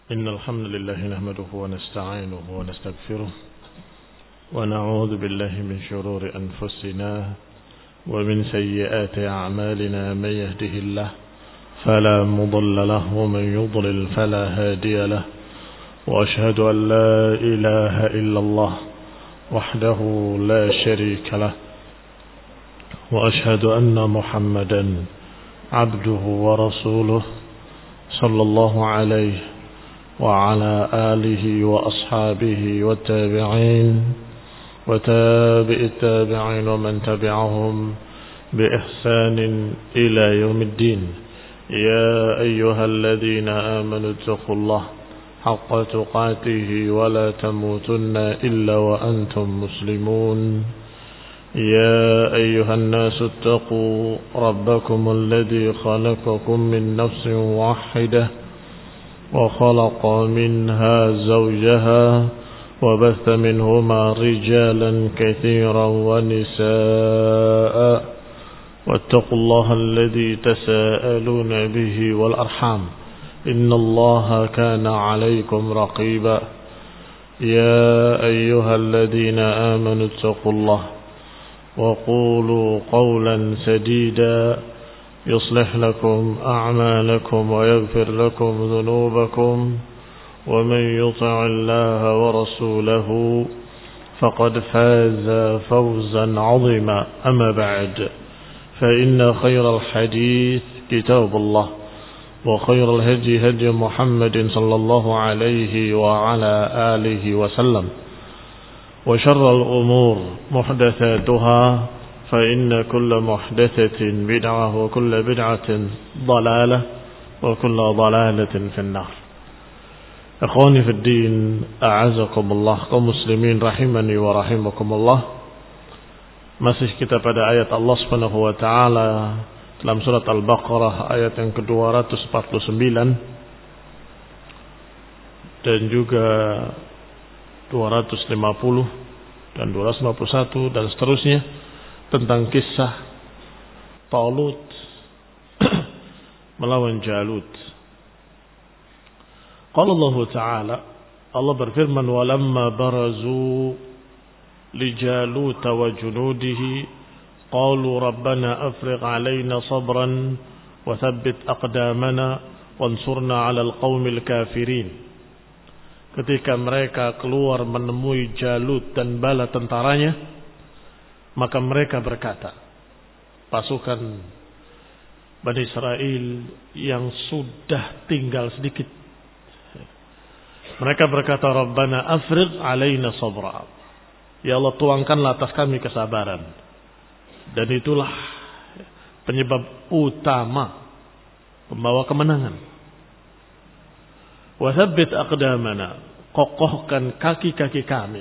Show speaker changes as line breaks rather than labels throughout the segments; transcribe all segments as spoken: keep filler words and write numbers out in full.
إن الحمد لله نحمده ونستعينه ونستغفره ونعوذ بالله من شرور أنفسنا ومن سيئات أعمالنا. من يهده الله فلا مضل له ومن يضلل فلا هادي له، وأشهد أن لا إله إلا الله وحده لا شريك له، وأشهد أن محمدا عبده ورسوله صلى الله عليه وعلى آله وأصحابه والتابعين وتابع التابعين ومن تبعهم بإحسان إلى يوم الدين. يا أيها الذين آمنوا اتقوا الله حق تقاته ولا تموتن إلا وأنتم مسلمون. يا أيها الناس اتقوا ربكم الذي خلقكم من نفس واحدة وخلق منها زوجها وبث منهما رجالا كثيرا ونساء، واتقوا الله الذي تساءلون به والأرحام إن الله كان عليكم رقيبا. يا أيها الذين آمنوا اتقوا الله وقولوا قولا سديدا يصلح لكم أعمالكم ويغفر لكم ذنوبكم، ومن يطع الله ورسوله فقد فاز فوزا عظيما. أما بعد، فإن خير الحديث كتاب الله، وخير الهدي هدي محمد صلى الله عليه وعلى آله وسلم، وشر الأمور محدثاتها، فإن كل محدثة بدعة وكل بدعة ضلالة وكل ضلالة في النار. Akhwani fi din, a'azakumullah, kaum muslimin rahimani wa rahimakumullah. Masih kita pada ayat Allah Subhanahu wa taala dalam surat Al-Baqarah ayat yang ke dua ratus empat puluh sembilan dan juga dua ratus lima puluh dan dua ratus lima puluh satu dan seterusnya, tentang kisah Talut melawan Jalut. Qala Allah Ta'ala, Allah berfirman, walamma barazu li Jalut wa junudihi qalu rabbana afrigh alaina sabran wa thabbit aqdamana wansurna 'alal qaumil kafirin. Ketika mereka keluar menemui Jalut dan bala tentaranya, maka mereka berkata, pasukan Bani Israel yang sudah tinggal sedikit, mereka berkata, Rabbana afrigh alaina sabra, ya Allah, tuangkanlah atas kami kesabaran. Dan itulah penyebab utama pembawa kemenangan. Wa thabbit aqdamana, kokohkan kaki-kaki kami.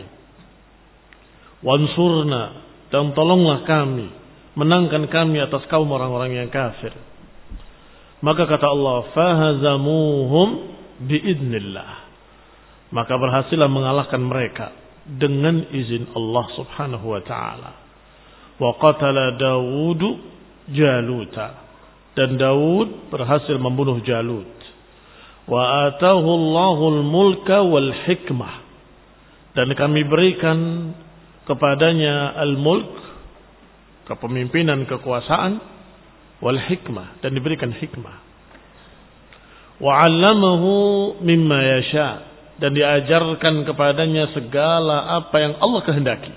Wansurna, dan tolonglah kami, menangkan kami atas kaum orang-orang yang kafir. Maka kata Allah, fahazamuhum biidnillah, maka berhasillah mengalahkan mereka dengan izin Allah Subhanahu wa taala. Wa qatala Daud Jaluta, dan Daud berhasil membunuh Jalut. Wa atahu Allahul mulka wal hikmah, dan kami berikan kepadanya al-mulk, kepemimpinan, kekuasaan, wal hikmah, dan diberikan hikmah. Wa 'allamahu mimma yasha, dan diajarkan kepadanya segala apa yang Allah kehendaki.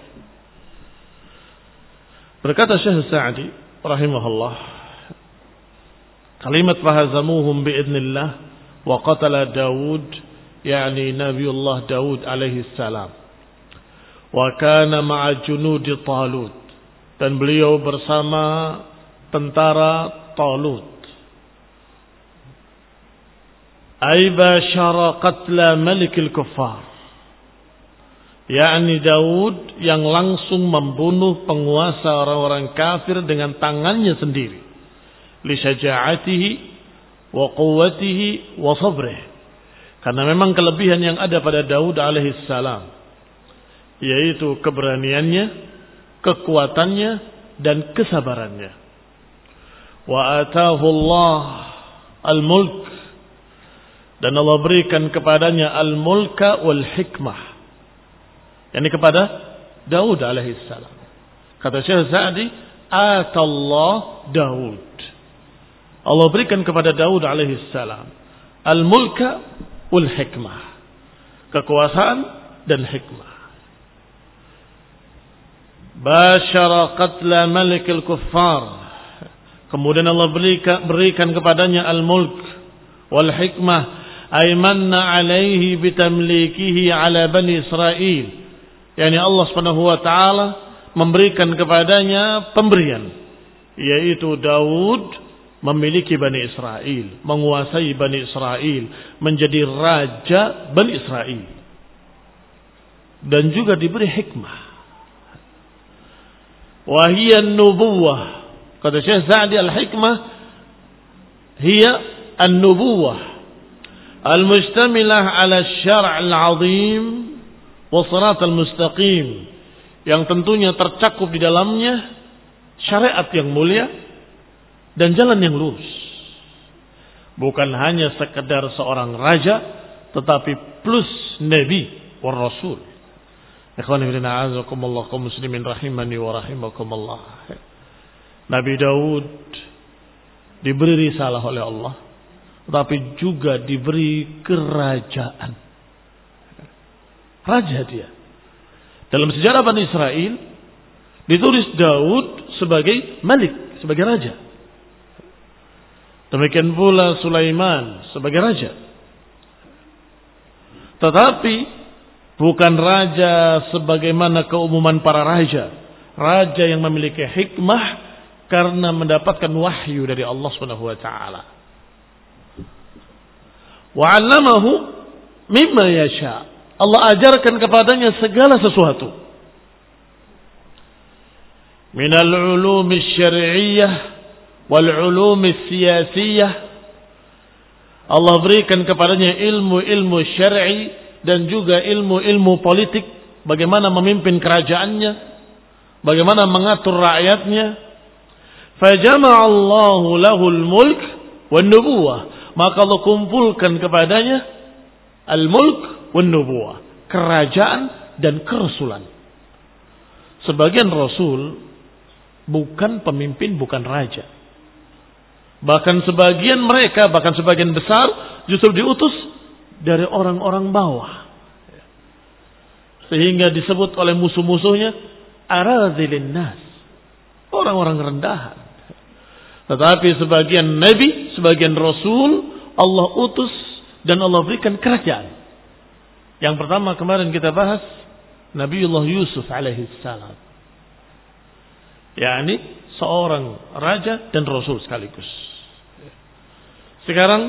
Berkata Syekh Sa'di rahimahullah, kalimat fahazamuhum biidnillah wa qatala Daud, yakni Nabiullah Daud alaihi salam. Wa kana ma'a junudi Talut, dan beliau bersama tentara Talut. Ay bashara qatla malikil kuffar, yakni Daud yang langsung membunuh penguasa orang-orang kafir dengan tangannya sendiri, li syaja'atihi wa quwwatihi wa sabrih, karena memang kelebihan yang ada pada Daud alaihi salam, yaitu keberaniannya, kekuatannya, dan kesabarannya. Wa atahu Allah al-mulk, Dan Allah berikan kepadanya al-mulka wal hikmah. Yani kepada Daud alaihissalam. Kata Syekh Sa'di, atallah Daud. Allah berikan kepada Daud alaihissalam al-mulka wal hikmah. Kekuasaan dan hikmah. Basyara qatla malikil kuffar. Kemudian Allah berikan, berikan kepadanya al-mulk wal hikmah. Aymanna alaihi bitamlikihi ala bani Israel. Yani Allah subhanahu wa ta'ala memberikan kepadanya pemberian. Yaitu Daud memiliki Bani Israel. Menguasai Bani Israel. Menjadi raja Bani Israel. Dan juga diberi hikmah. Wahiyya nubuwah. Kata Syekh Sa'di, al-hikmah hiya an-nubuwah al-mustamilah ala syar' al-'azim wa sirat al-mustaqim, yang tentunya tercakup di dalamnya syariat yang mulia dan jalan yang lurus. Bukan hanya sekedar seorang raja, tetapi plus nabi wa rasul. Ikhwani fillah, a'azakumullah, kaum muslimin rahimani wa rahimakumullah. Nabi Daud diberi risalah oleh Allah, tetapi juga diberi kerajaan. Raja dia. Dalam sejarah Bani Israel ditulis Daud sebagai malik, sebagai raja. Demikian pula Sulaiman sebagai raja. Tetapi bukan raja sebagaimana keumuman para raja. Raja yang memiliki hikmah karena mendapatkan wahyu dari Allah Subhanahu wa taala. Wa 'allamahu mimma yasha. Allah ajarkan kepadanya segala sesuatu. Minal ulumi syar'iyyah wal ulumi siyasiyah. Allah berikan kepadanya ilmu-ilmu syar'i dan juga ilmu-ilmu politik, bagaimana memimpin kerajaannya, bagaimana mengatur rakyatnya. Fajama'allahu lahul mulk wan nubuwah. Maka Allah kumpulkan kepadanya al-mulk wan nubuwah, kerajaan dan kerasulan. Sebagian rasul bukan pemimpin, bukan raja. Bahkan sebagian mereka, bahkan sebagian besar justru diutus dari orang-orang bawah. Sehingga disebut oleh musuh-musuhnya arazilin nas, orang-orang rendahan. Tetapi sebagian nabi, sebagian rasul Allah utus dan Allah berikan kerajaan. Yang pertama kemarin kita bahas Nabiullah Yusuf alaihi salam. yakni seorang raja dan rasul sekaligus. Sekarang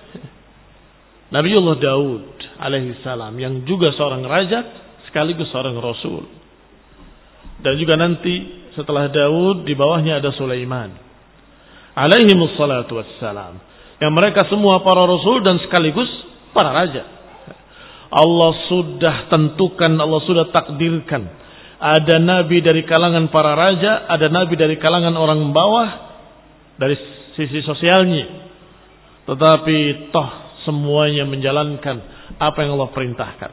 Nabiullah Daud alaihi salam yang juga seorang raja sekaligus seorang rasul. Dan juga nanti setelah Daud di bawahnya ada Sulaiman alaihi wassalatu wassalam. Yang mereka semua para rasul dan sekaligus para raja. Allah sudah tentukan, Allah sudah takdirkan. Ada nabi dari kalangan para raja, ada nabi dari kalangan orang bawah dari sisi sosialnya. Tetapi toh semuanya menjalankan apa yang Allah perintahkan.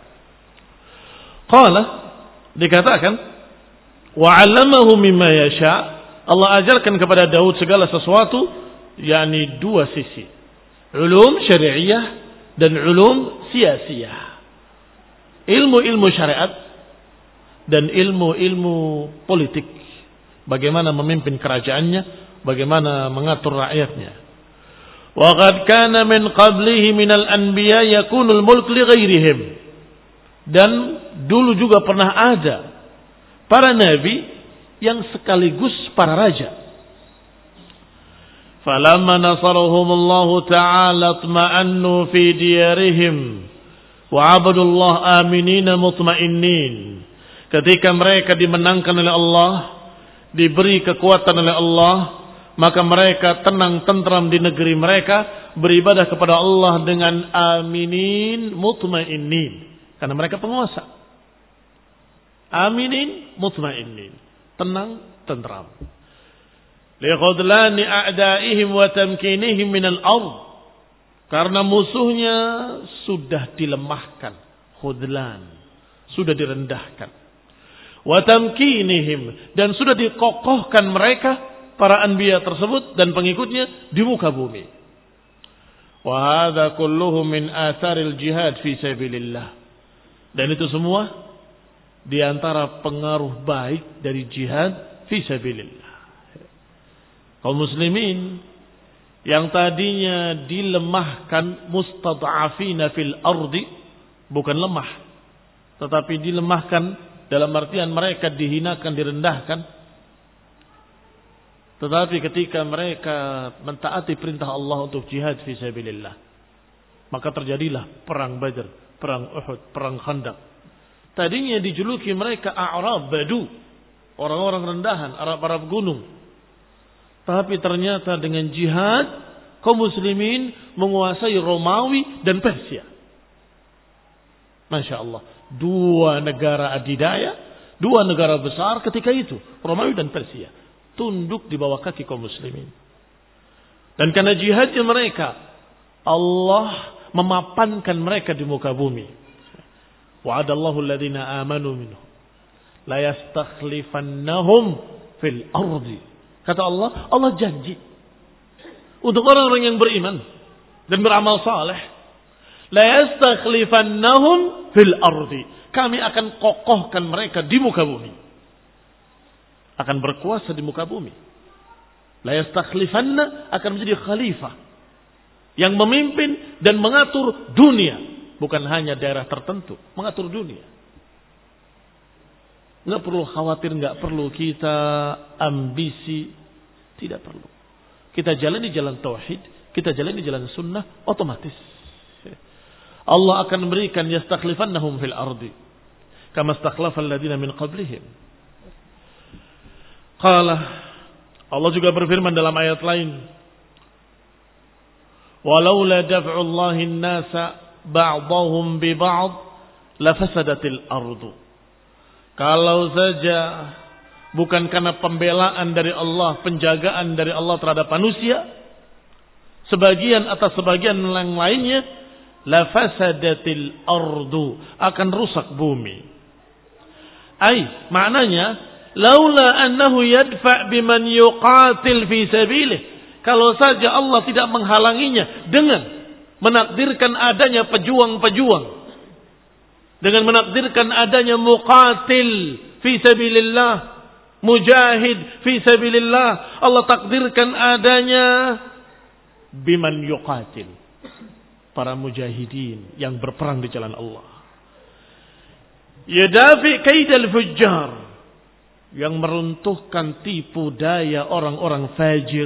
Qala, dikatakan, wa 'allamahu mimma yasha. Allah ajarkan kepada Daud segala sesuatu, yakni dua sisi. Ulum syari'iyah dan ulum siyasiyah. Ilmu-ilmu syariat dan ilmu-ilmu politik. Bagaimana memimpin kerajaannya, bagaimana mengatur rakyatnya. Wa qad kana min qablihi minal anbiya yakunul mulk li ghairihim. Dan dulu juga pernah ada para nabi yang sekaligus para raja. Falamma nasarahumullahu ta'ala atma'annu fi diyarihim wa 'abadullah aminina mutmainnin. Ketika mereka dimenangkan oleh Allah, diberi kekuatan oleh Allah, maka mereka tenang tentram di negeri mereka, beribadah kepada Allah dengan aminin mutmainnin, karena mereka penguasa. Aminin mutmainnin, tenang tentram. Liqadlani a'daihim wa tamkinihim minal ard. Karena musuhnya sudah dilemahkan, khudlan, sudah direndahkan. Wa tamkinihim, dan sudah dikokohkan mereka para anbiya tersebut dan pengikutnya di muka bumi. Wa hadza kulluhu min atharil jihad fi sabilillah. Dan itu semua di antara pengaruh baik dari jihad fi sabilillah. Kaum muslimin yang tadinya dilemahkan, mustad'afina fil ardi, bukan lemah, tetapi dilemahkan dalam artian mereka dihinakan, direndahkan. Tetapi ketika mereka mentaati perintah Allah untuk jihad fi sabilillah, maka terjadilah perang Badr, perang Uhud, perang Khandaq. Tadinya dijuluki mereka A'rab Badu, orang-orang rendahan, Arab-Arab gunung. Tapi ternyata dengan jihad, kaum muslimin menguasai Romawi dan Persia. Masya Allah. Dua negara adidaya, dua negara besar ketika itu, Romawi dan Persia, tunduk di bawah kaki kaum muslimin. Dan karena jihadnya mereka, Allah memapankan mereka di muka bumi. Wa'adallahu alladhina amanu minhum la yastakhlifannahum fil ardi. Kata Allah, Allah janji untuk orang-orang yang beriman dan beramal saleh, la yastakhlifannahum fil ardi. Kami akan kokohkan mereka di muka bumi. Akan berkuasa di muka bumi. La yastakhlifanna, akan menjadi khalifah yang memimpin dan mengatur dunia, bukan hanya daerah tertentu, mengatur dunia. Enggak perlu khawatir, enggak perlu kita ambisi, tidak perlu. Kita jalani jalan tauhid, kita jalani jalan sunnah, otomatis Allah akan memberikan yastakhlifannahum fil ardi kama istakhlafal ladzina min qablihim. Qala, Allah juga berfirman dalam ayat lain, walaula daf'ullahi an-nasa ba'dahum bi ba'd lafasadatil ardu. Kalau saja bukan karena pembelaan dari Allah, penjagaan dari Allah terhadap manusia, sebagian atas sebagian yang lainnya, la fasadatil ardu, akan rusak bumi. Ai, maknanya, laula annahu yadfa' biman yuqatil fi sabilih. Kalau saja Allah tidak menghalanginya dengan menakdirkan adanya pejuang-pejuang, dengan menakdirkan adanya muqatil fi sabilillah, mujahid fi sabilillah, Allah takdirkan adanya biman yuqatil, para mujahidin yang berperang di jalan Allah. Yadafi kaidal fujjar, yang meruntuhkan tipu daya orang-orang fajir.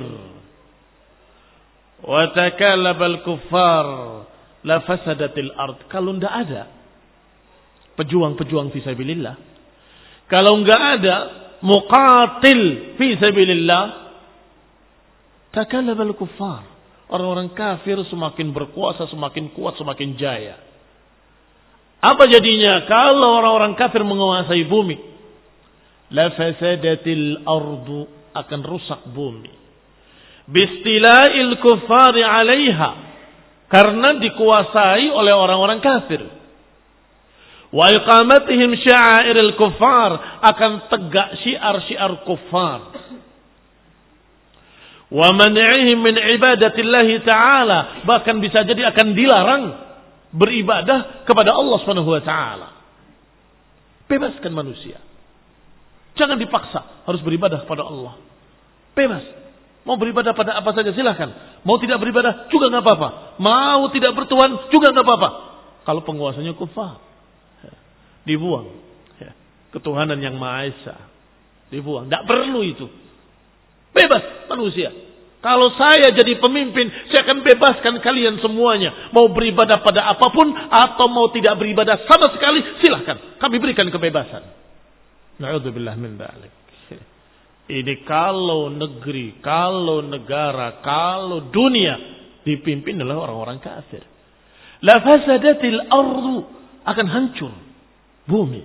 Wa takalabal kuffar la fasadatil ard. Kalau tidak ada pejuang-pejuang fi sabilillah, kalau enggak ada muqatil fi sabilillah, takalabal kuffar, orang-orang kafir semakin berkuasa, semakin kuat, semakin jaya. Apa jadinya kalau orang-orang kafir menguasai bumi? La fasadatil ardu, akan rusak bumi. Bistila'il kuffari 'alaiha, karena dikuasai oleh orang-orang kafir. Wa iqamatihim sya'airil kuffar, akan tegak syiar-syiar kuffar. Wa man'ihim min ibadatillahi ta'ala, bahkan bisa jadi akan dilarang beribadah kepada Allah Subhanahu wa taala. Bebaskan manusia. Jangan dipaksa harus beribadah kepada Allah. Bebas. Mau beribadah pada apa saja silahkan. Mau tidak beribadah juga enggak apa-apa. Mau tidak bertuhan juga enggak apa-apa. Kalau penguasanya kufar, dibuang. Ketuhanan yang Maha Esa dibuang. Tidak perlu itu. Bebas manusia. Kalau saya jadi pemimpin, saya akan bebaskan kalian semuanya. Mau beribadah pada apapun atau mau tidak beribadah sama sekali, silahkan. Kami berikan kebebasan. Na'udzubillah min dzalik. Ini kalau negeri, kalau negara, kalau dunia dipimpin oleh orang-orang kafir. La fasadatil ardu, akan hancur bumi.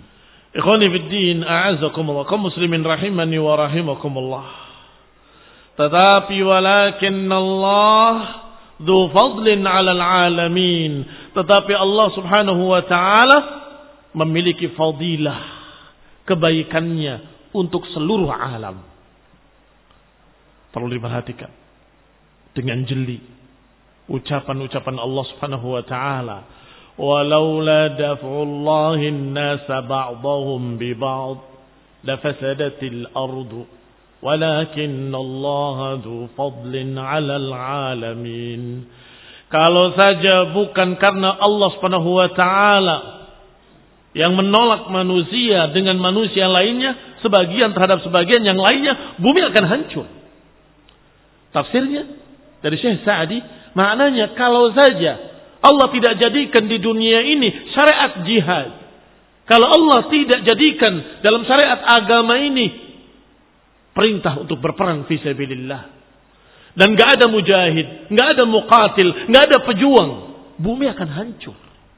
Ikhwani fid din, a'azzakumullah, kaum muslimin rahimani wa rahimakumullah. Tetapi walakinna Allah dzu fadlin 'alal 'alamin. Tetapi Allah Subhanahu wa taala memiliki fadilah, kebaikannya untuk seluruh alam. Perlu diperhatikan dengan jeli ucapan-ucapan Allah Subhanahu wa taala. Walaula daf'ullahi an-nasa ba'dahum bi ba'd lafasadatil ardu walakinna Allah dzu fadlin 'alal 'alamin. Kalau saja bukan karena Allah Subhanahu wa taala yang menolak manusia dengan manusia lainnya, sebagian terhadap sebagian yang lainnya, bumi akan hancur. Tafsirnya dari Syekh Sa'di, maknanya kalau saja Allah tidak jadikan di dunia ini syariat jihad, kalau Allah tidak jadikan dalam syariat agama ini perintah untuk berperang fi sabilillah, dan gak ada mujahid, gak ada muqatil, gak ada pejuang, bumi akan hancur.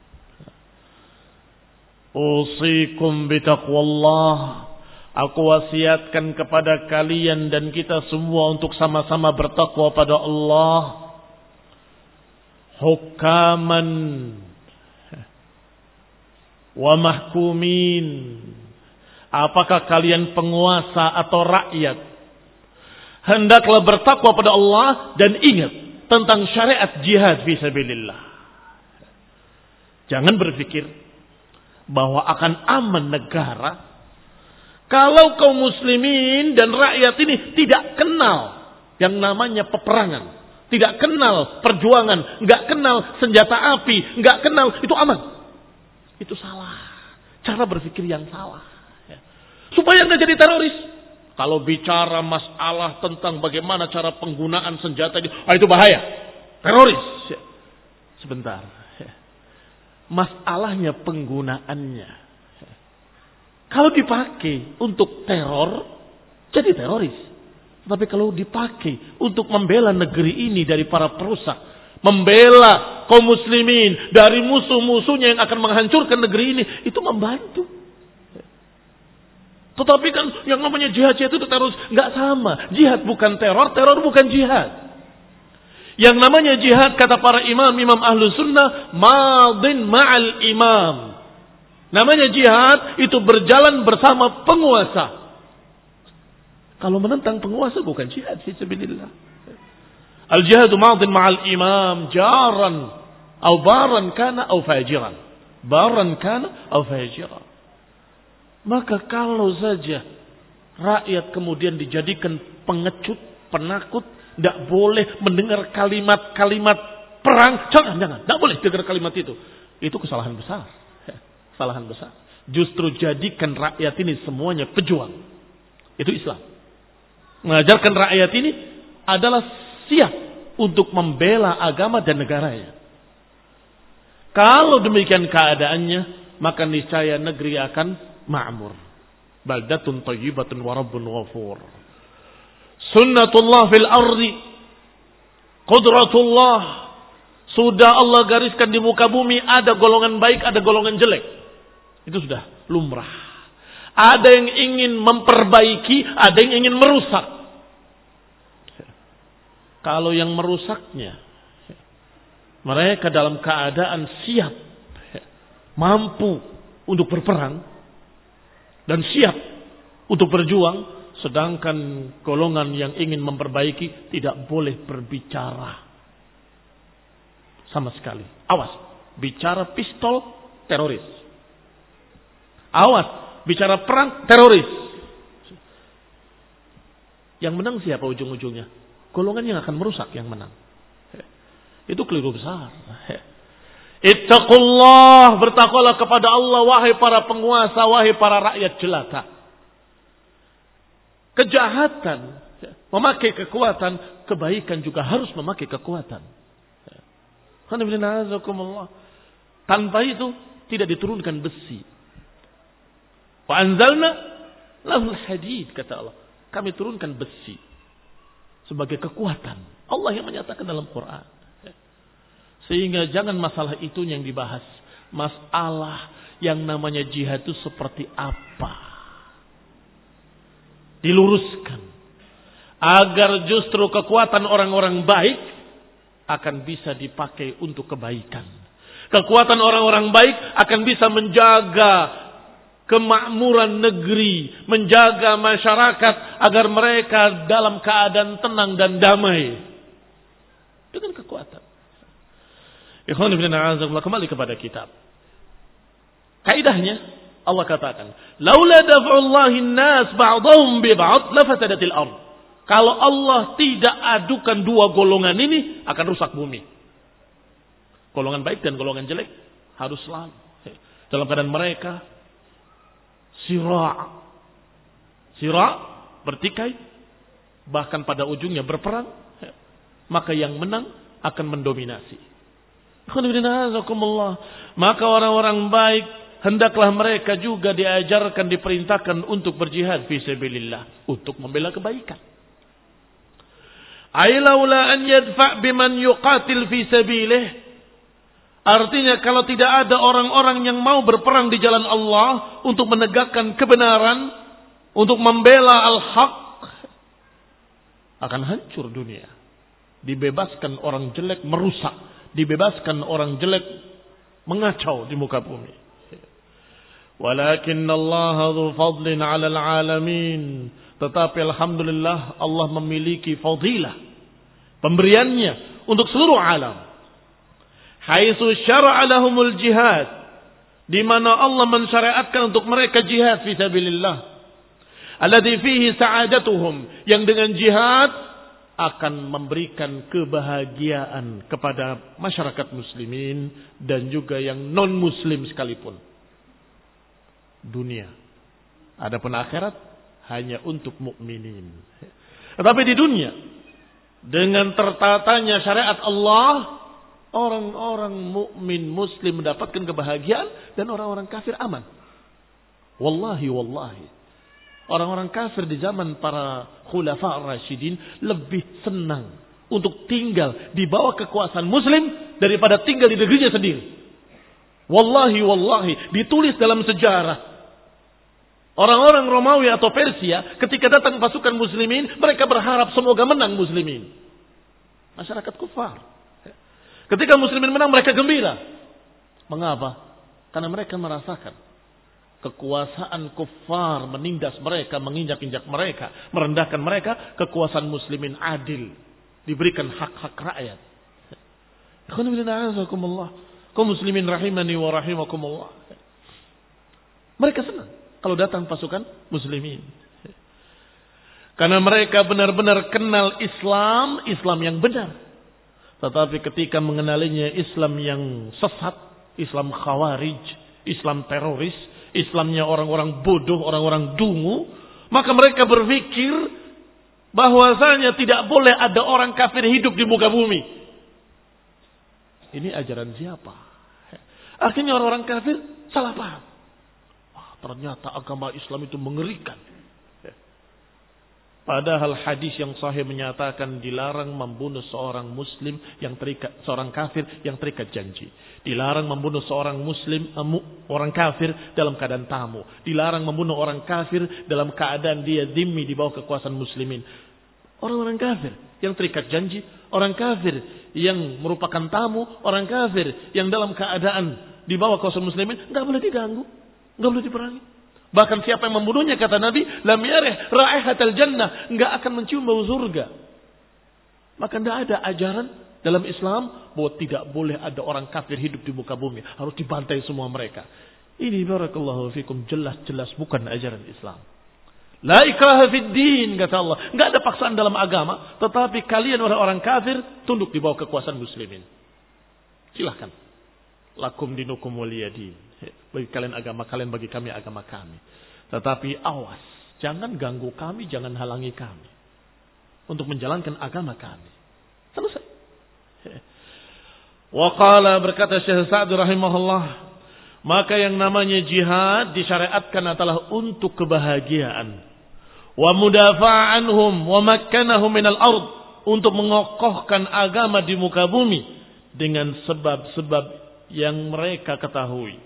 Usikum bitaqwallah. Aku wasiatkan kepada kalian dan kita semua untuk sama-sama bertakwa pada Allah. Hukaman wa mahkumin. Apakah kalian penguasa atau rakyat? Hendaklah bertakwa pada Allah dan ingat tentang syariat jihad fi sabilillah. Jangan berpikir bahwa akan aman negara kalau kaum muslimin dan rakyat ini tidak kenal yang namanya peperangan, tidak kenal perjuangan, nggak kenal senjata api, nggak kenal, itu aman. Itu salah. Cara berpikir yang salah. Ya. Supaya nggak jadi teroris. Kalau bicara masalah tentang bagaimana cara penggunaan senjata ini, ah, itu bahaya. Teroris. Ya. Sebentar. Ya. Masalahnya penggunaannya. Kalau dipakai untuk teror, jadi teroris. Tapi kalau dipakai untuk membela negeri ini dari para perusak, membela kaum muslimin dari musuh-musuhnya yang akan menghancurkan negeri ini, itu membantu. Tetapi kan yang namanya jihad itu teroris, nggak sama. Jihad bukan teror, teror bukan jihad. Yang namanya jihad kata para imam, imam ahlu sunnah, madin ma'al imam. Namanya jihad itu berjalan bersama penguasa. Kalau menentang penguasa bukan jihad fi sabilillah. Al-jihadu madin ma'al imam jaran atau baran kana atau fajiran. Baran kana atau fajiran. Maka kalau saja rakyat kemudian dijadikan pengecut, penakut, tidak boleh mendengar kalimat-kalimat perang, jangan, jangan, tidak boleh dengar kalimat itu. Itu kesalahan besar. Kesalahan besar. Justru jadikan rakyat ini semuanya pejuang. Itu Islam. Mengajarkan rakyat ini adalah siap untuk membela agama dan negaranya. Kalau demikian keadaannya, maka niscaya negeri akan ma'mur. Baldatun thayyibatun wa rabbun ghafur. Sunnatullah fil ardi. Qudratullah. Sudah Allah gariskan di muka bumi, ada golongan baik, ada golongan jelek. Itu sudah lumrah. Ada yang ingin memperbaiki, ada yang ingin merusak. Kalau yang merusaknya, mereka dalam keadaan siap, mampu untuk berperang, dan siap untuk berjuang, sedangkan golongan yang ingin memperbaiki tidak boleh berbicara sama sekali. Awas, bicara pistol, teroris. Awas, bicara perang, teroris. Yang menang siapa ujung-ujungnya? Golongan yang akan merusak yang menang. Itu keliru besar. Ittaqullah, bertakwalah kepada Allah, wahai para penguasa, wahai para rakyat jelata. Kejahatan memakai kekuatan, kebaikan juga harus memakai kekuatan. Tanpa itu tidak diturunkan besi. Wa anzalna lahul hadid, kata Allah. Kami turunkan besi sebagai kekuatan. Allah yang menyatakan dalam Quran. Sehingga jangan masalah itu yang dibahas. Masalah yang namanya jihad itu seperti apa. Diluruskan. agar justru kekuatan orang-orang baik akan bisa dipakai untuk kebaikan. Kekuatan orang-orang baik akan bisa menjaga kemakmuran negeri, menjaga masyarakat agar mereka dalam keadaan tenang dan damai. Dengan kekuatan. Ikhwan fillah, a'azakumullah, kembali kepada kitab. Kaidahnya Allah katakan, "Laula daf'ullahi an-nas ba'dahum bi ba'd lafasadatil ardh." Kalau Allah tidak adukan dua golongan ini, akan rusak bumi. Golongan baik dan golongan jelek harus selalu dalam keadaan mereka sira' sira' bertikai, bahkan pada ujungnya berperang, maka yang menang akan mendominasi. Maka orang-orang baik hendaklah mereka juga diajarkan, diperintahkan untuk berjihad fi sabilillah, untuk membela kebaikan. Ai laula an yadfa' biman yuqatil fi sabilihi. Artinya kalau tidak ada orang-orang yang mau berperang di jalan Allah untuk menegakkan kebenaran, untuk membela al-haq, akan hancur dunia. Dibebaskan orang jelek merusak, dibebaskan orang jelek mengacau di muka bumi. Walakin Allah dzu fadlin 'alal 'alamin. Tetapi alhamdulillah Allah memiliki fadilah, pemberiannya untuk seluruh alam. Haitsu syara'a lahumul jihad, di mana Allah mensyariatkan untuk mereka jihad fi sabilillah. Alladzi fihi sa'adatuhum, yang dengan jihad akan memberikan kebahagiaan kepada masyarakat muslimin dan juga yang non muslim sekalipun. Dunia. Adapun akhirat hanya untuk mukminin. Tetapi di dunia, dengan tertatanya syariat Allah, orang-orang mukmin muslim mendapatkan kebahagiaan dan orang-orang kafir aman. Wallahi wallahi. Orang-orang kafir di zaman para khulafa ar-rasyidin lebih senang untuk tinggal di bawah kekuasaan muslim daripada tinggal di negerinya sendiri. Wallahi wallahi, ditulis dalam sejarah. Orang-orang Romawi atau Persia ketika datang pasukan muslimin, mereka berharap semoga menang muslimin. Masyarakat kufar. Ketika muslimin menang, mereka gembira. Mengapa? Karena mereka merasakan kekuasaan kufar menindas mereka, menginjak-injak mereka, merendahkan mereka. Kekuasaan muslimin adil, diberikan hak-hak rakyat. Kaum muslimin rahimani wa rahimakumullah. Mereka senang kalau datang pasukan muslimin. Karena mereka benar-benar kenal Islam, Islam yang benar. Tetapi ketika mengenalinya Islam yang sesat, Islam khawarij, Islam teroris, Islamnya orang-orang bodoh, orang-orang dungu, maka mereka berpikir bahwasanya tidak boleh ada orang kafir hidup di muka bumi. Ini ajaran siapa? Akhirnya orang-orang kafir salah paham. Wah, ternyata agama Islam itu mengerikan. Padahal hadis yang sahih menyatakan dilarang membunuh seorang muslim yang terikat, seorang kafir yang terikat janji. Dilarang membunuh seorang muslim, orang kafir dalam keadaan tamu. Dilarang membunuh orang kafir dalam keadaan dia dhimmi di bawah kekuasaan muslimin. Orang-orang kafir yang terikat janji, orang kafir yang merupakan tamu, orang kafir yang dalam keadaan di bawah kekuasaan muslimin, enggak boleh diganggu, enggak boleh diperangi. Bahkan siapa yang membunuhnya, kata Nabi, lam yarih raihatal jannah, enggak akan mencium bau surga. Maka tidak ada ajaran dalam Islam bahwa tidak boleh ada orang kafir hidup di muka bumi, harus dibantai semua mereka. Ini barakallahu fikum jelas-jelas bukan ajaran Islam. La ikraha fid din, kata Allah. Enggak ada paksaan dalam agama, tetapi kalian orang-orang kafir tunduk di bawah kekuasaan muslimin. Silahkan. Lakum dinukum waliyadin. Bagi kalian agama kalian, bagi kami agama kami. Tetapi awas, jangan ganggu kami, jangan halangi kami untuk menjalankan agama kami. Selesai. Wa qala, berkata Syekh Sa'd rahimahullah, maka yang namanya jihad disyariatkan adalah untuk kebahagiaan. Wa mudafa'a anhum wa makkanahum minal ard, untuk mengokohkan agama di muka bumi dengan sebab-sebab yang mereka ketahui.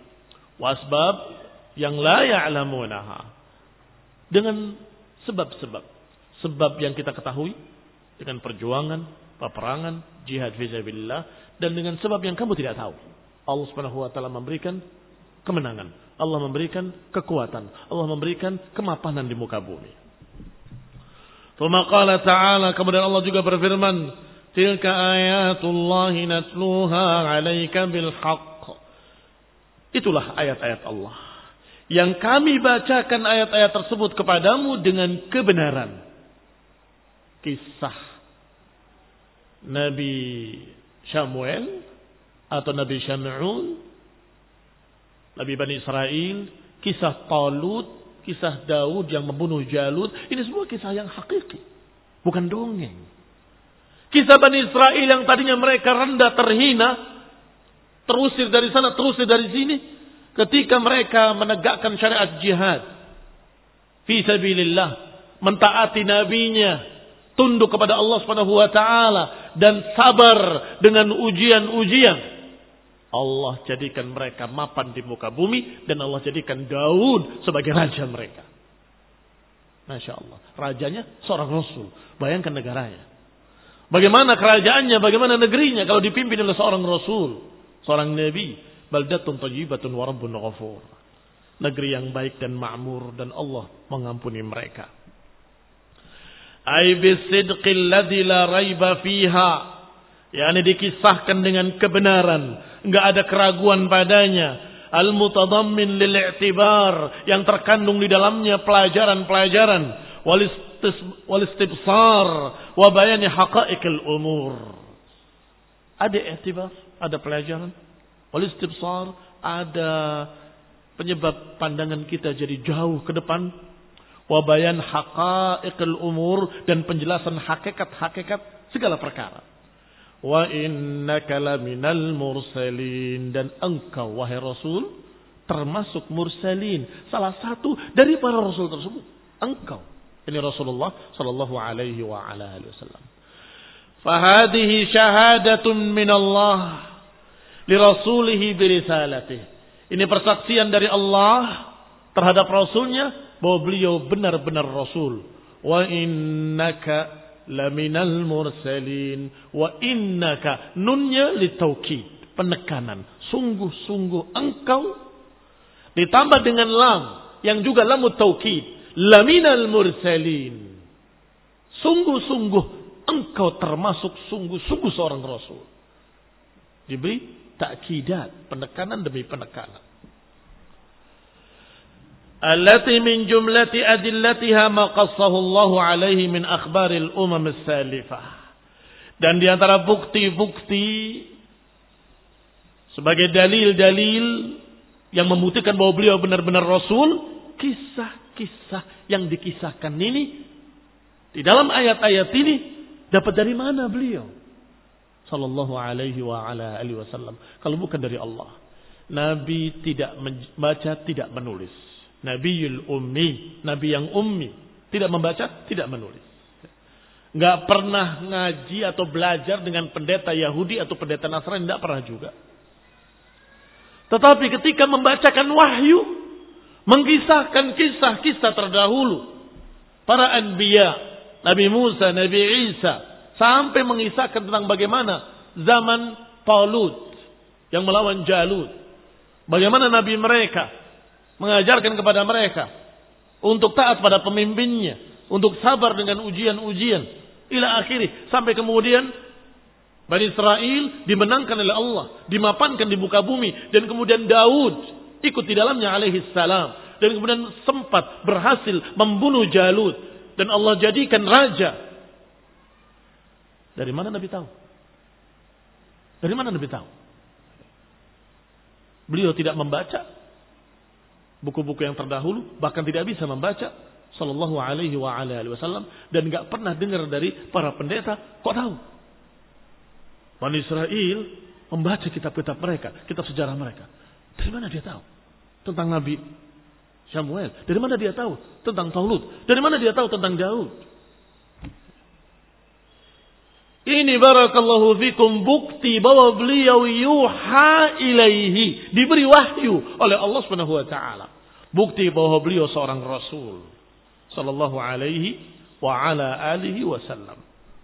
Wasbab yang la ya'lamunaha, dengan sebab-sebab sebab yang kita ketahui dengan perjuangan, peperangan, jihad fisabilillah, dan dengan sebab yang kamu tidak tahu. Allah Subhanahu wa taala memberikan kemenangan, Allah memberikan kekuatan, Allah memberikan kemapanan di muka bumi. Tsumma qala ta'ala, kemudian Allah juga berfirman, tilka ayatullahi natluha 'alaika bil haqq. Itulah ayat-ayat Allah yang kami bacakan ayat-ayat tersebut kepadamu dengan kebenaran. Kisah Nabi Syamuel atau Nabi Syam'un, Nabi Bani Israel, kisah Talut, kisah Daud yang membunuh Jalut, ini semua kisah yang hakiki, bukan dongeng. Kisah Bani Israel yang tadinya mereka rendah, terhina, terusir dari sana, terusir dari sini, ketika mereka menegakkan syariat jihad fi sabilillah, mentaati nabinya, tunduk kepada Allah Subhanahu wa taala dan sabar dengan ujian-ujian, Allah jadikan mereka mapan di muka bumi dan Allah jadikan Daud sebagai raja mereka. Masya Allah, rajanya seorang rasul. Bayangkan negaranya, bagaimana kerajaannya, bagaimana negerinya kalau dipimpin oleh seorang rasul, seorang nabi. Baldatun thayyibatun wa rabbun ghafur. Negeri yang baik dan makmur dan Allah mengampuni mereka. Ai bisidqil ladzi la raiba fiha. yakni dikisahkan dengan kebenaran, enggak ada keraguan padanya. Al-mutadammin lil i'tibar, yang terkandung di dalamnya pelajaran-pelajaran, wal istibsar wa bayani haqa'iqil umur. Ada i'tibar, ada pelajaran. Wal istibsar, ada penyebab pandangan kita jadi jauh ke depan. Wa bayan haqa'iqil umur, dan penjelasan hakikat-hakikat segala perkara. Wa innaka laminal mursalin, dan engkau wahai Rasul termasuk mursalin, salah satu dari para Rasul tersebut. Engkau, ini Rasulullah sallallahu alaihi wa ala alihi wasallam. Fahadihi syahadatun min Allah li rasulihi bi risalatihi. Ini persaksian dari Allah terhadap Rasulnya bahwa beliau benar-benar Rasul. Wa innaka laminal mursalin. Wa innaka, nunnya litaukid, penekanan, sungguh-sungguh engkau, ditambah dengan lam yang juga lamut taukid, laminal mursalin, sungguh-sungguh engkau termasuk sungguh-sungguh seorang Rasul. Diberi ta'kidat, penekanan demi penekanan. Allati min jumlati adillatiha ma qassahu Allah alaihi min akhbaril umam as-salifah. Dan di antara bukti-bukti sebagai dalil-dalil yang membuktikan bahwa beliau benar-benar Rasul, kisah-kisah yang dikisahkan ini di dalam ayat-ayat ini dapat dari mana beliau sallallahu alaihi wa ala alihi wasallam kalau bukan dari Allah. Nabi tidak membaca, tidak menulis. Nabiul ummi, nabi yang ummi, tidak membaca, tidak menulis. Enggak pernah ngaji atau belajar dengan pendeta Yahudi atau pendeta Nasrani, enggak pernah juga. Tetapi ketika membacakan wahyu, mengisahkan kisah-kisah terdahulu para anbiya, Nabi Musa, Nabi Isa, sampai mengisahkan tentang bagaimana zaman Talut yang melawan Jalut, bagaimana nabi mereka mengajarkan kepada mereka untuk taat pada pemimpinnya, untuk sabar dengan ujian-ujian, ila akhirih, sampai kemudian Bani Israel dimenangkan oleh Allah, dimapankan di muka bumi, dan kemudian Daud ikut di dalamnya alaihi salam, dan kemudian sempat berhasil membunuh Jalut dan Allah jadikan raja. Dari mana Nabi tahu? Dari mana Nabi tahu? Beliau tidak membaca buku-buku yang terdahulu, bahkan tidak bisa membaca, sallallahu alaihi wa ala alihi wasallam, dan enggak pernah dengar dari para pendeta. Kok tahu? Bani Israel membaca kitab-kitab mereka, kitab sejarah mereka. Dari mana dia tahu tentang Nabi Samuel? Dari mana dia tahu tentang Talut? Dari mana dia tahu tentang Daud? Ini barakallahu fikum bukti bahwa beliau yuha ilaihi, diberi wahyu oleh Allah Subhanahu wa taala. Bukti bahwa beliau seorang rasul sallallahu alaihi
wa ala alihi wasallam.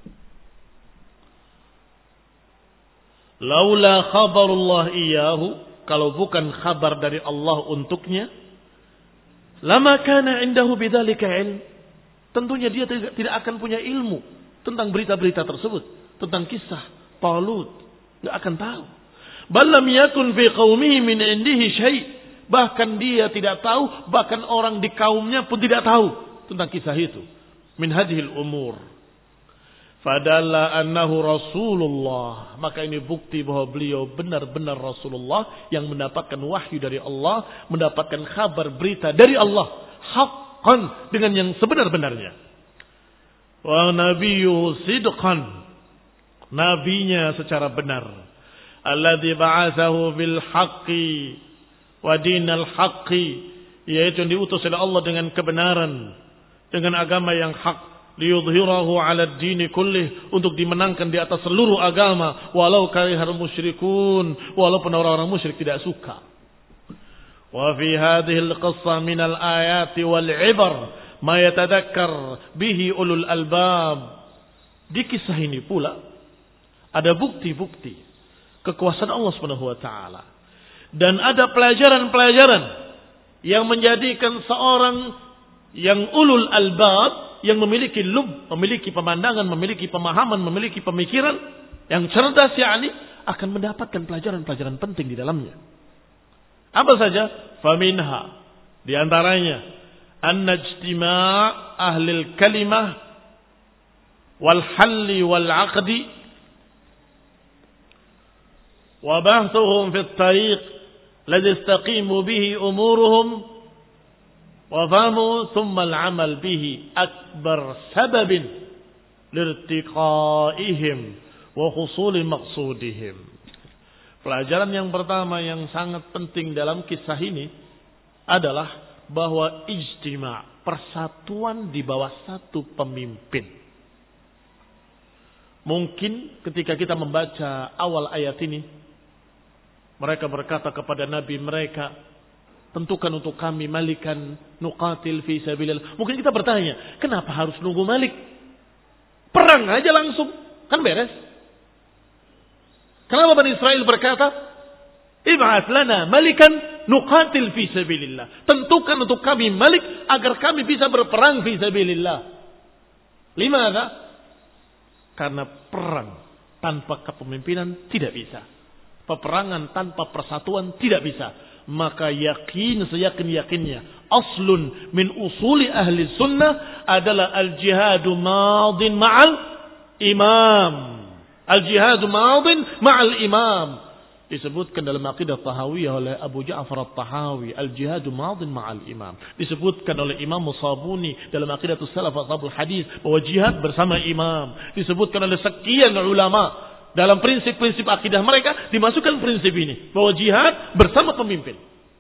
Laula khabarullah iyahu, kalau bukan kabar dari Allah untuknya, lama kana indahu bidzalika ilm. Tentunya dia tidak, tidak akan punya ilmu tentang berita-berita tersebut, tentang kisah Talut, enggak akan tahu. Bal lam yakun fi qaumihi min indihi syai'. Bahkan dia tidak tahu, bahkan orang di kaumnya pun tidak tahu tentang kisah itu. Min hadhil umur. Fadalla annahu Rasulullah. Maka ini bukti bahwa beliau benar-benar Rasulullah yang mendapatkan wahyu dari Allah, mendapatkan kabar berita dari Allah, haqqan, dengan yang sebenar-benarnya. Wa nabiyyu sidqan, nabinya secara benar. Alladzi ba'atsahu bil haqqi wa dinal haqqi, yaitu yang diutus oleh Allah dengan kebenaran, dengan agama yang hak. Liyudhhirahu 'ala ad-din kullih, untuk dimenangkan di atas seluruh agama, walau karihal musyrikun, walaupun orang-orang musyrik tidak suka. Wa fi hadhihi al-qissah min al-ayati wal 'ibar ma yatadhakkar bihi ulul albab. Di kisah ini pula ada bukti-bukti kekuasaan Allah Subhanahu wa taala, dan ada pelajaran-pelajaran yang menjadikan seorang yang ulul albab, yang memiliki lub, memiliki pemandangan, memiliki pemahaman, memiliki pemikiran yang cerdas, yakni akan mendapatkan pelajaran-pelajaran penting di dalamnya. Apa saja? Faminha, di antaranya anna ijtima' ahli al-kalimah wal halli wal 'aqdi wa bahthuhum fi at-tariq alladhi istaqimu bihi umuruhum وفهموا ثم العمل به أكبر سبب لارتقائهم وحصول مقصودهم. Pelajaran yang pertama yang sangat penting dalam kisah ini adalah bahwa ijtima', persatuan di bawah satu pemimpin. Mungkin ketika kita membaca awal ayat ini, mereka berkata kepada Nabi mereka, tentukan untuk kami malikan nuqatil fi sabilillah. Mungkin kita bertanya, kenapa harus nunggu malik? Perang aja langsung, kan beres. Kenapa Bani Israel berkata, ib'ats lana malikan nuqatil fi sabilillah. Tentukan untuk kami malik agar kami bisa berperang fi sabilillah. Limadha? Karena perang tanpa kepemimpinan tidak bisa. Peperangan tanpa persatuan tidak bisa. Maka yakin, seyakin-yakinnya, aslun min usuli ahli sunnah adalah al-jihadu madin ma'al imam. Al-jihadu madin ma'al imam. Disebutkan dalam aqidah Tahawiyah oleh Abu Ja'far At-Tahawi, al-jihadu madin ma'al imam. Disebutkan oleh Imam Musabuni dalam aqidah Salaf Ashabul Hadis bahwa jihad bersama imam. Disebutkan oleh sekian ulama dalam prinsip-prinsip akidah mereka dimasukkan prinsip ini, bahwa jihad bersama pemimpin.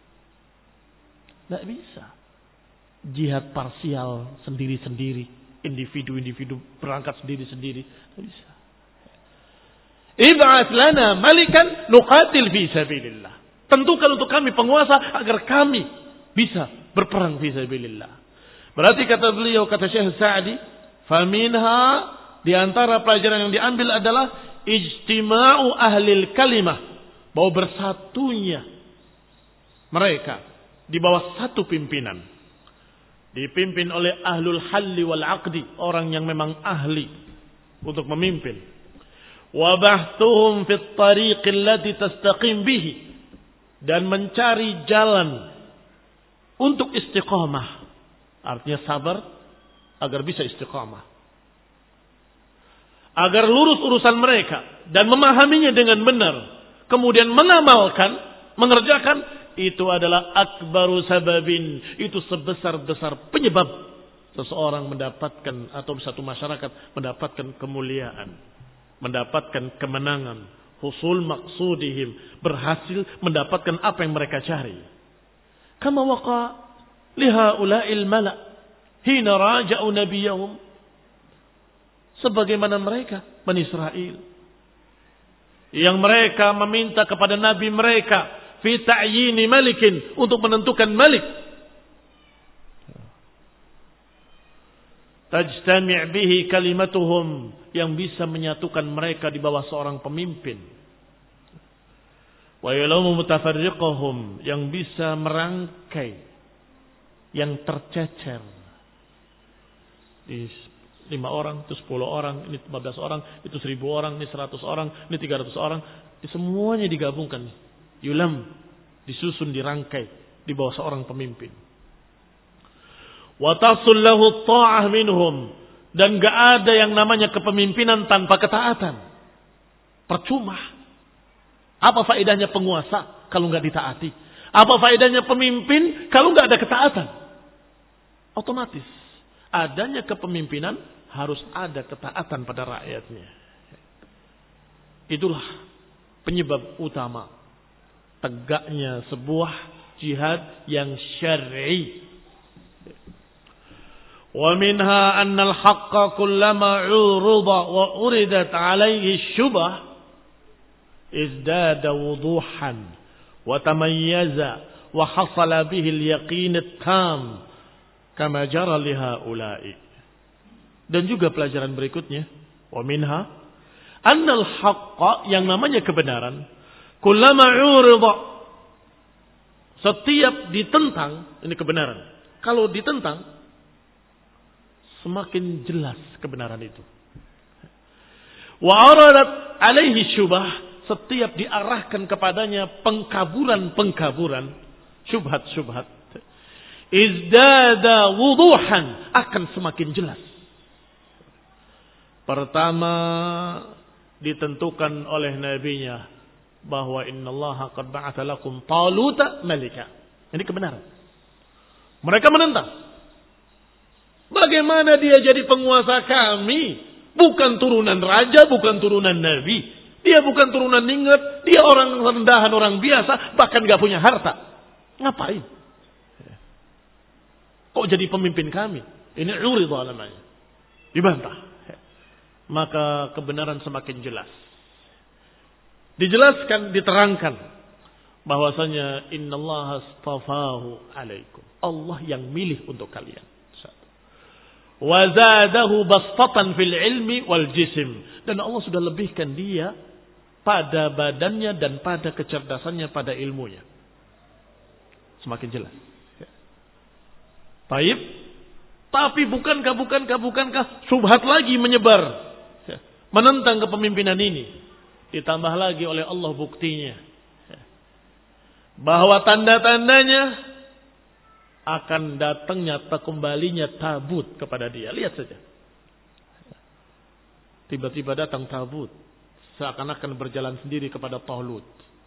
Tidak bisa jihad parsial, sendiri-sendiri, individu-individu berangkat sendiri-sendiri. Tidak bisa. Ib'ats lana malikan nuqatil fi sabilillah. Tentukan untuk kami penguasa agar kami bisa berperang fi sabilillah. Berarti kata beliau, kata Syekh Sa'di, faminha, di antara pelajaran yang diambil adalah ijtima'u ahlil kalimah, bahwa bersatunya mereka di bawah satu pimpinan, dipimpin oleh ahlul halli wal 'aqdi, orang yang memang ahli untuk memimpin. Wa bahtuhum fit tariq allati tastaqim bihi, dan mencari jalan untuk istiqamah, artinya sabar agar bisa istiqamah, agar lurus urusan mereka dan memahaminya dengan benar, kemudian mengamalkan, mengerjakan, itu adalah akbaru sababin, itu sebesar-besar penyebab seseorang mendapatkan atau satu masyarakat mendapatkan kemuliaan, mendapatkan kemenangan, husul maqsudihim, berhasil mendapatkan apa yang mereka cari. Kama waqa lihaula'il mala' hina raja'u nabiyahum, sebagaimana mereka Bani Israel yang mereka meminta kepada nabi mereka fi ta'yini malikin, untuk menentukan malik. tajtami' bihi kalimatuhum, yang bisa menyatukan mereka di bawah seorang pemimpin. Wa yalamu mutafarriqahum, yang bisa merangkai yang tercecer. Di lima orang, itu sepuluh orang, ini lima belas orang, itu seribu orang, ini seratus orang, ini tiga ratus orang. Ini semuanya digabungkan. Yulam, disusun, dirangkai di bawah seorang pemimpin. Wa tasul lahu ta'ah minhum, dan gak ada yang namanya kepemimpinan tanpa ketaatan. Percuma. Apa faedahnya penguasa kalau gak ditaati? Apa faedahnya pemimpin kalau gak ada ketaatan? Otomatis adanya kepemimpinan harus ada ketaatan pada rakyatnya. Itulah penyebab utama tegaknya sebuah jihad yang syar'i. Wa minha anna al-haqqa kullama 'urida wa uridat 'alayhi syubah izdada wuduhan wa tamayyaza wa hasala bihi al-yaqin at-tam kama jara li haula'i. Dan juga pelajaran berikutnya, wa minha annal haqqa, yang namanya kebenaran, kullama 'urida, setiap ditentang, ini kebenaran. Kalau ditentang, semakin jelas kebenaran itu. Wa aradat alaihi syubah, setiap diarahkan kepadanya pengkaburan-pengkaburan, syubhat-syubhat, izdada wuduhan, akan semakin jelas. Pertama ditentukan oleh nabinya bahwa innallaha qad ba'atha lakum Taluta malika. Ini kebenaran. Mereka menentang. Bagaimana dia jadi penguasa kami? Bukan turunan raja, bukan turunan nabi. Dia bukan turunan ninget, dia orang rendahan, orang biasa, bahkan gak punya harta. Ngapain? Kok jadi pemimpin kami? Ini uridha namanya. Dibantah. Maka kebenaran semakin jelas. Dijelaskan, diterangkan bahwasanya innallaha astafahu alaikum. Allah yang milih untuk kalian. Wa zadahu bastatan fil ilmi wal jism. Dan Allah sudah lebihkan dia pada badannya dan pada kecerdasannya, pada ilmunya. Semakin jelas. Baik. Tapi bukankah, bukankah, bukankah syubhat lagi menyebar, menentang kepemimpinan ini. Ditambah lagi oleh Allah buktinya. Bahwa tanda-tandanya akan datangnya atau kembalinya tabut kepada dia. Lihat saja. Tiba-tiba datang tabut. Seakan-akan berjalan sendiri kepada Talut.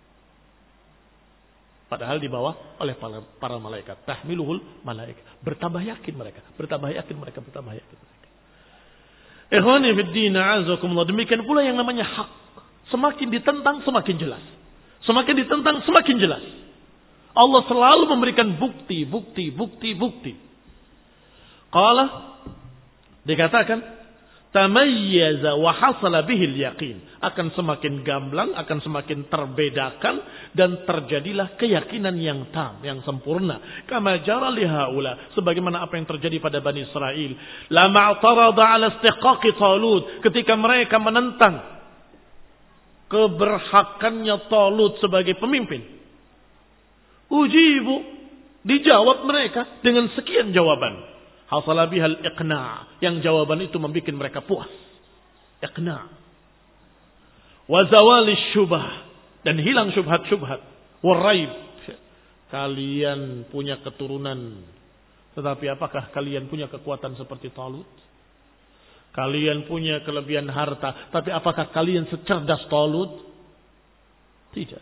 Padahal dibawa oleh para malaikat. Tahmiluhul malaikat. Bertambah yakin mereka. Bertambah yakin mereka. Bertambah yakin mereka. Ikhwani fiddin a'azakumullah. Demikian pula yang namanya hak. Semakin ditentang semakin jelas. Semakin ditentang semakin jelas. Allah selalu memberikan bukti, bukti, bukti, bukti. Qala, dikatakan, tamayyaza wa hasala bihil yaqin. Akan semakin gamblang, akan semakin terbedakan, dan terjadilah keyakinan yang tam, yang sempurna. Kama jara li haula, sebagaimana apa yang terjadi pada Bani Israel. Lama i'tarada ala istiqaqi Talut, ketika mereka menentang keberhakannya Talut sebagai pemimpin. Ujibu, dijawab mereka dengan sekian jawaban. Hasala bihal iqna', yang jawaban itu membuat mereka puas. Iqna'. Wa zawali syubah, dan hilang syubhat-syubhat. Waraib, kalian punya keturunan, tetapi apakah kalian punya kekuatan seperti Talut? Kalian punya kelebihan harta, tapi apakah kalian secerdas Talut? Tidak.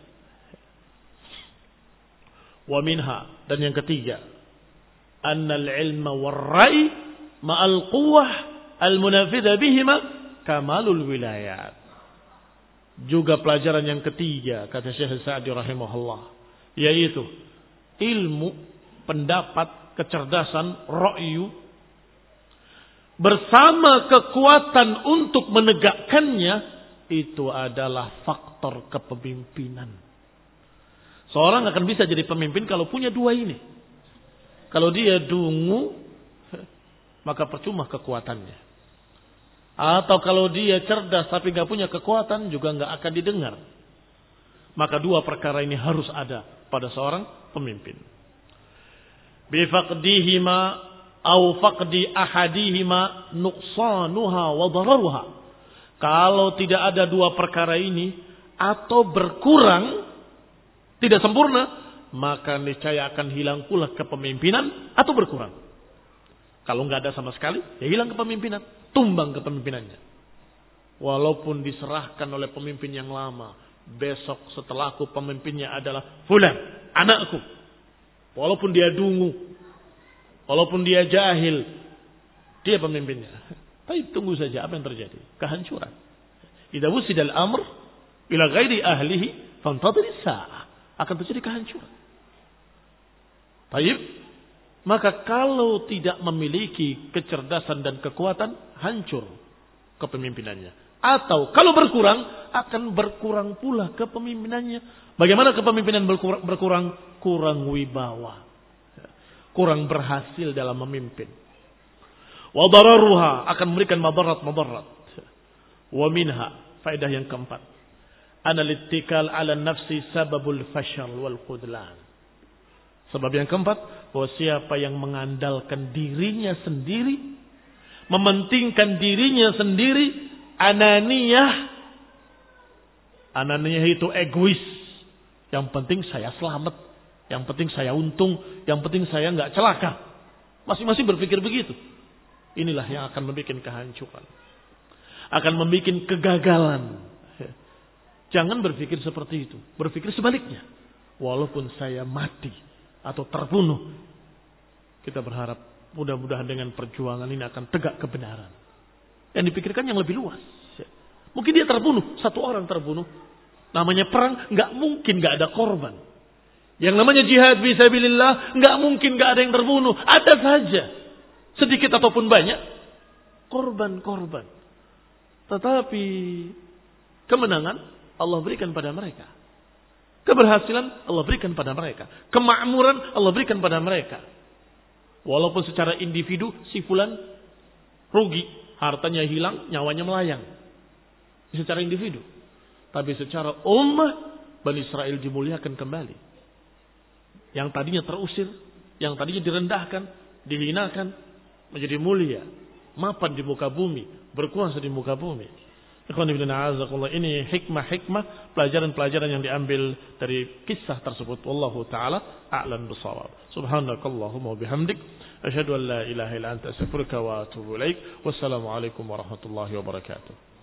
Wa minha, dan yang ketiga, annal ilma warra'i ma'al quwwah al-munafidha bihima kamalul wilayat. Juga pelajaran yang ketiga, kata Syekh Sa'di rahimahullah, yaitu ilmu, pendapat, kecerdasan, ra'yu, bersama kekuatan untuk menegakkannya, itu adalah faktor kepemimpinan. Seorang akan bisa jadi pemimpin kalau punya dua ini. Kalau dia dungu, maka percuma kekuatannya. Atau kalau dia cerdas tapi nggak punya kekuatan, juga nggak akan didengar. Maka dua perkara ini harus ada pada seorang pemimpin. Bifaqdihima au faqdi ahadihima nuqsanuha wa dararuha. Kalau tidak ada dua perkara ini atau berkurang, tidak sempurna, maka niscaya akan hilang pula kepemimpinan atau berkurang. Kalau nggak ada sama sekali, ya hilang kepemimpinan, tumbang kepemimpinannya. Walaupun diserahkan oleh pemimpin yang lama, besok setelahku pemimpinnya adalah fulan, anakku. Walaupun dia dungu, walaupun dia jahil, dia pemimpinnya. Tapi tunggu saja apa yang terjadi, kehancuran. Idza wusidal amr ila ghairi ahlihi fantadhir as-sa'ah, akan terjadi kehancuran. Baik, maka kalau tidak memiliki kecerdasan dan kekuatan, hancur kepemimpinannya. Atau kalau berkurang, akan berkurang pula kepemimpinannya. Bagaimana kepemimpinan berkurang? berkurang? Kurang wibawa. Kurang berhasil dalam memimpin. Wa dararuha, akan memberikan madarat-madarat. Wa minha, faedah yang keempat. Analittikal ala nafsi sababul fashal wal khudlan. Sebab yang keempat, bahwa siapa yang mengandalkan dirinya sendiri, mementingkan dirinya sendiri, ananiyah. Ananiyah itu egois. Yang penting saya selamat, yang penting saya untung, yang penting saya nggak celaka. Masing-masing berpikir begitu. Inilah yang akan membuat kehancuran, akan membuat kegagalan. Jangan berpikir seperti itu, berpikir sebaliknya. Walaupun saya mati atau terbunuh, kita berharap mudah-mudahan dengan perjuangan ini akan tegak kebenaran. Yang dipikirkan yang lebih luas. Mungkin dia terbunuh, satu orang terbunuh. Namanya perang, nggak mungkin nggak ada korban. Yang namanya jihad fisabilillah, nggak mungkin nggak ada yang terbunuh. Ada saja, sedikit ataupun banyak, korban-korban. Tetapi kemenangan Allah berikan pada mereka. Keberhasilan Allah berikan pada mereka. Kemakmuran Allah berikan pada mereka. Walaupun secara individu si fulan rugi, hartanya hilang, nyawanya melayang. Secara individu. Tapi secara ummah, Bani Israel dimuliakan kembali. Yang tadinya terusir, yang tadinya direndahkan, dihinakan, menjadi mulia, mapan di muka bumi, berkuasa di muka bumi. Ikhwan fillah, a'azakumullah, ini hikmah-hikmah, pelajaran-pelajaran yang diambil dari kisah tersebut. Wallahu ta'ala a'lam bishawab. Subhanakallahumma wa bihamdik, asyhadu an la ilaha illa anta, astaghfiruka wa atubu ilaik. Wassalamu alaikum warahmatullahi wabarakatuh.